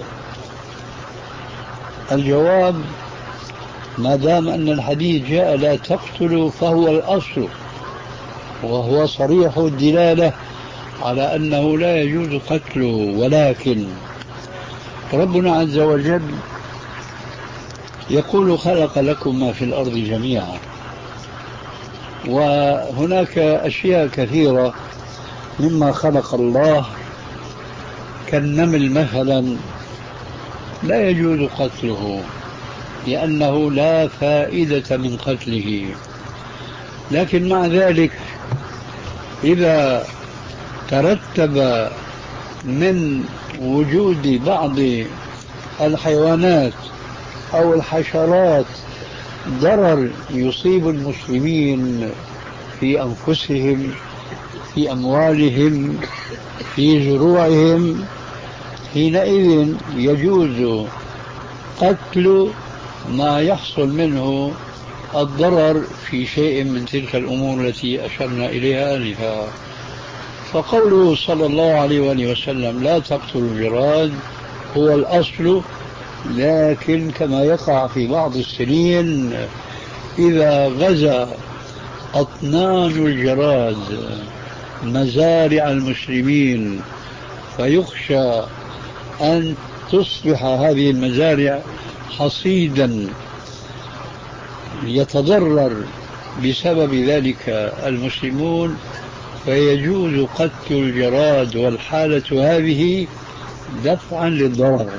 C: الجواب ما دام أن الحديث جاء لا تقتلوا فهو الأصل، وهو صريح الدلالة على أنه لا يجوز قتله. ولكن ربنا عز وجل يقول خلق لكم ما في الأرض جميعا، وهناك أشياء كثيرة مما خلق الله كالنمل مثلا لا يجوز قتله لأنه لا فائدة من قتله. لكن مع ذلك إذا ترتب من وجود بعض الحيوانات أو الحشرات ضرر يصيب المسلمين في أنفسهم، في أموالهم، في زروعهم، حينئذ يجوز قتل ما يحصل منه الضرر في شيء من تلك الأمور التي أشرنا إليها آنفا. فقوله صلى الله عليه وآله وسلم لا تقتلوا الجراد هو الأصل. لكن كما يقع في بعض السنين إذا غزا أطنان الجراد مزارع المسلمين فيخشى أن تصبح هذه المزارع حصيدا يتضرر بسبب ذلك المسلمون، فيجوز قتل الجراد والحالة هذه دفعا للضرر.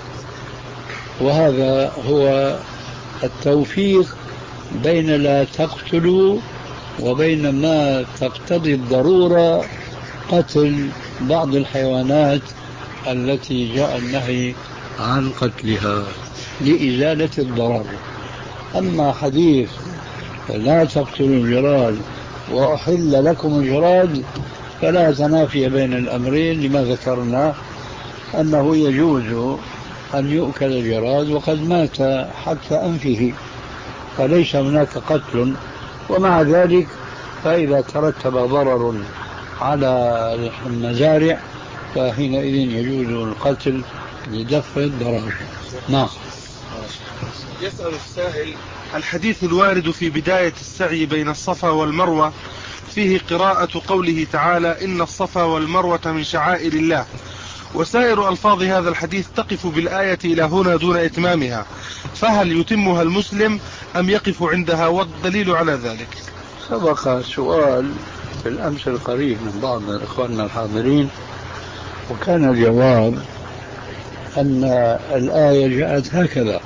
C: وهذا هو التوفيق بين لا تقتلوا وبين ما تقتضي الضرورة قتل بعض الحيوانات التي جاء النهي عن قتلها لإزالة الضرر. أما حديث لا تقتلوا الجراد وأحل لكم الجراد فلا تنافي بين الأمرين، لما ذكرنا أنه يجوز أن يؤكل الجراد وقد مات حتف أنفه، فليس هناك قتل. ومع ذلك فإذا ترتب ضرر على المزارع فحينئذ يجوز القتل لدفع الضرر. نعم.
F: يسأل السائل: الحديث الوارد في بداية السعي بين الصفا والمروة فيه قراءة قوله تعالى: إن الصفا والمروة من شعائر الله، وسائر ألفاظ هذا الحديث تقف بالآية إلى هنا دون إتمامها، فهل يتمها المسلم أم يقف عندها؟ والدليل على ذلك.
C: سبق سؤال في الأمس القريب من بعض من إخواننا الحاضرين، وكان الجواب أن الآية جاءت هكذا،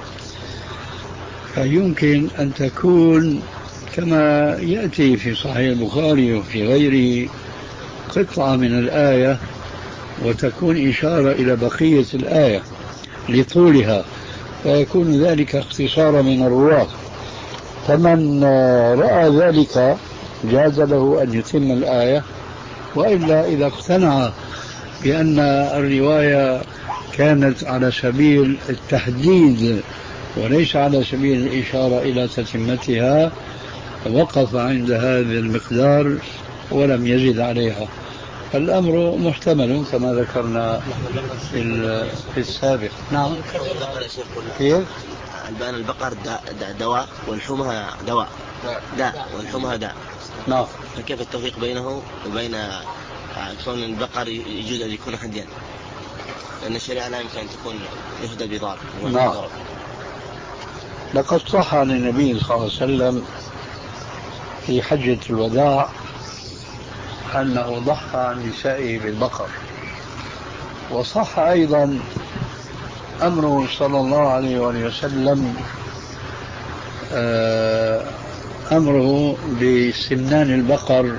C: فيمكن أن تكون كما يأتي في صحيح البخاري وفي غيره قطعة من الآية وتكون إشارة إلى بقية الآية لطولها، فيكون ذلك اختصارا من الرواة. فمن رأى ذلك جاز له أن يتم الآية، وإلا إذا اقتنع بأن الرواية كانت على سبيل التحديد وليس على سبيل الإشارة إلى تتمتها وقف عند هذا المقدار ولم يزد عليها. الأمر محتمل كما ذكرنا في السابق. نعم. كيف؟
H: البان البقر داء دواء والحمها دواء داء والحمها داء.
C: نعم.
H: فكيف التوفيق بينه وبين كون البقر يجوز أن يكون هديا؟ لأن الشريعة لا يمكن أن تكون يهدى بضار.
C: نعم. لقد صح عن النبي صلى الله عليه وسلم في حجة الوداع أنه ضحى عن نسائه بالبقر، وصح أيضا أمره صلى الله عليه وسلم أمره بسمنان البقر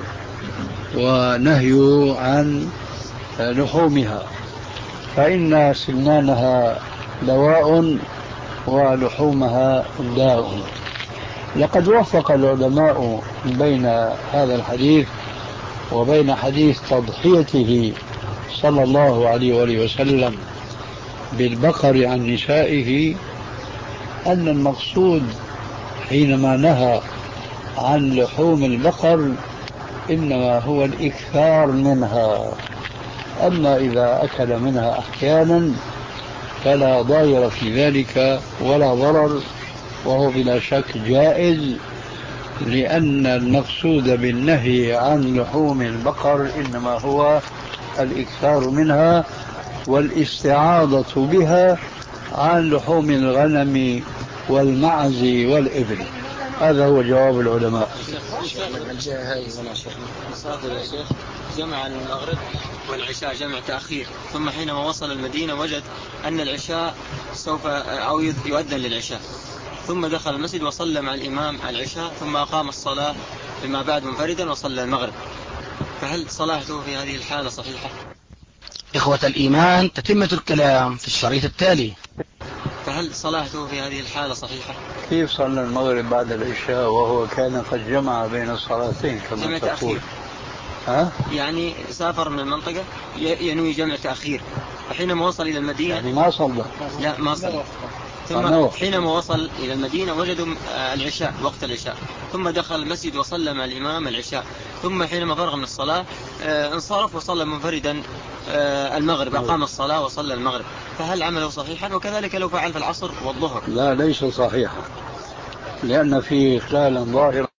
C: ونهيه عن لحومها، فإن سمنانها دواء ولحومها داء. لقد وفق العلماء بين هذا الحديث وبين حديث تضحيته صلى الله عليه وآله وسلم بالبقر عن نسائه أن المقصود حينما نهى عن لحوم البقر إنما هو الإكثار منها، أما إذا أكل منها أحيانا فلا ضير في ذلك ولا ضرر، وهو بلا شك جائز، لأن المقصود بالنهي عن لحوم البقر إنما هو الإكثار منها والاستعاضة بها عن لحوم الغنم والمعز والإبل. هذا هو جواب العلماء.
E: جمع المغرب والعشاء جمع تأخير، ثم حينما وصل المدينة وجد أن العشاء سوف أو يؤذن للعشاء، ثم دخل المسجد وصلى مع الإمام العشاء، ثم أقام الصلاة فيما بعد منفردا وصلى المغرب، فهل صلاته في هذه الحالة صحيحة؟
B: إخوة الإيمان، تتمة الكلام في الشريط التالي.
E: فهل صلاته في هذه الحالة صحيحة؟
C: كيف صلى المغرب بعد العشاء وهو كان قد جمع بين الصلاتين كما تقول؟ ها؟
E: يعني سافر من المنطقة ينوي جمع تأخير، فحينما وصل إلى المدينة
C: يعني ما صلى؟
E: لا ما صلى. ثم حينما وصل إلى المدينة وجدوا العشاء وقت العشاء، ثم دخل المسجد وصلى مع الإمام العشاء، ثم حينما فرغ من الصلاة انصرف وصلى منفردا المغرب، أقام الصلاة وصلى المغرب، فهل عمله صحيحا؟ وكذلك لو فعل في العصر والظهر؟
C: لا، ليس صحيحا، لأن فيه إخلالا ظاهرا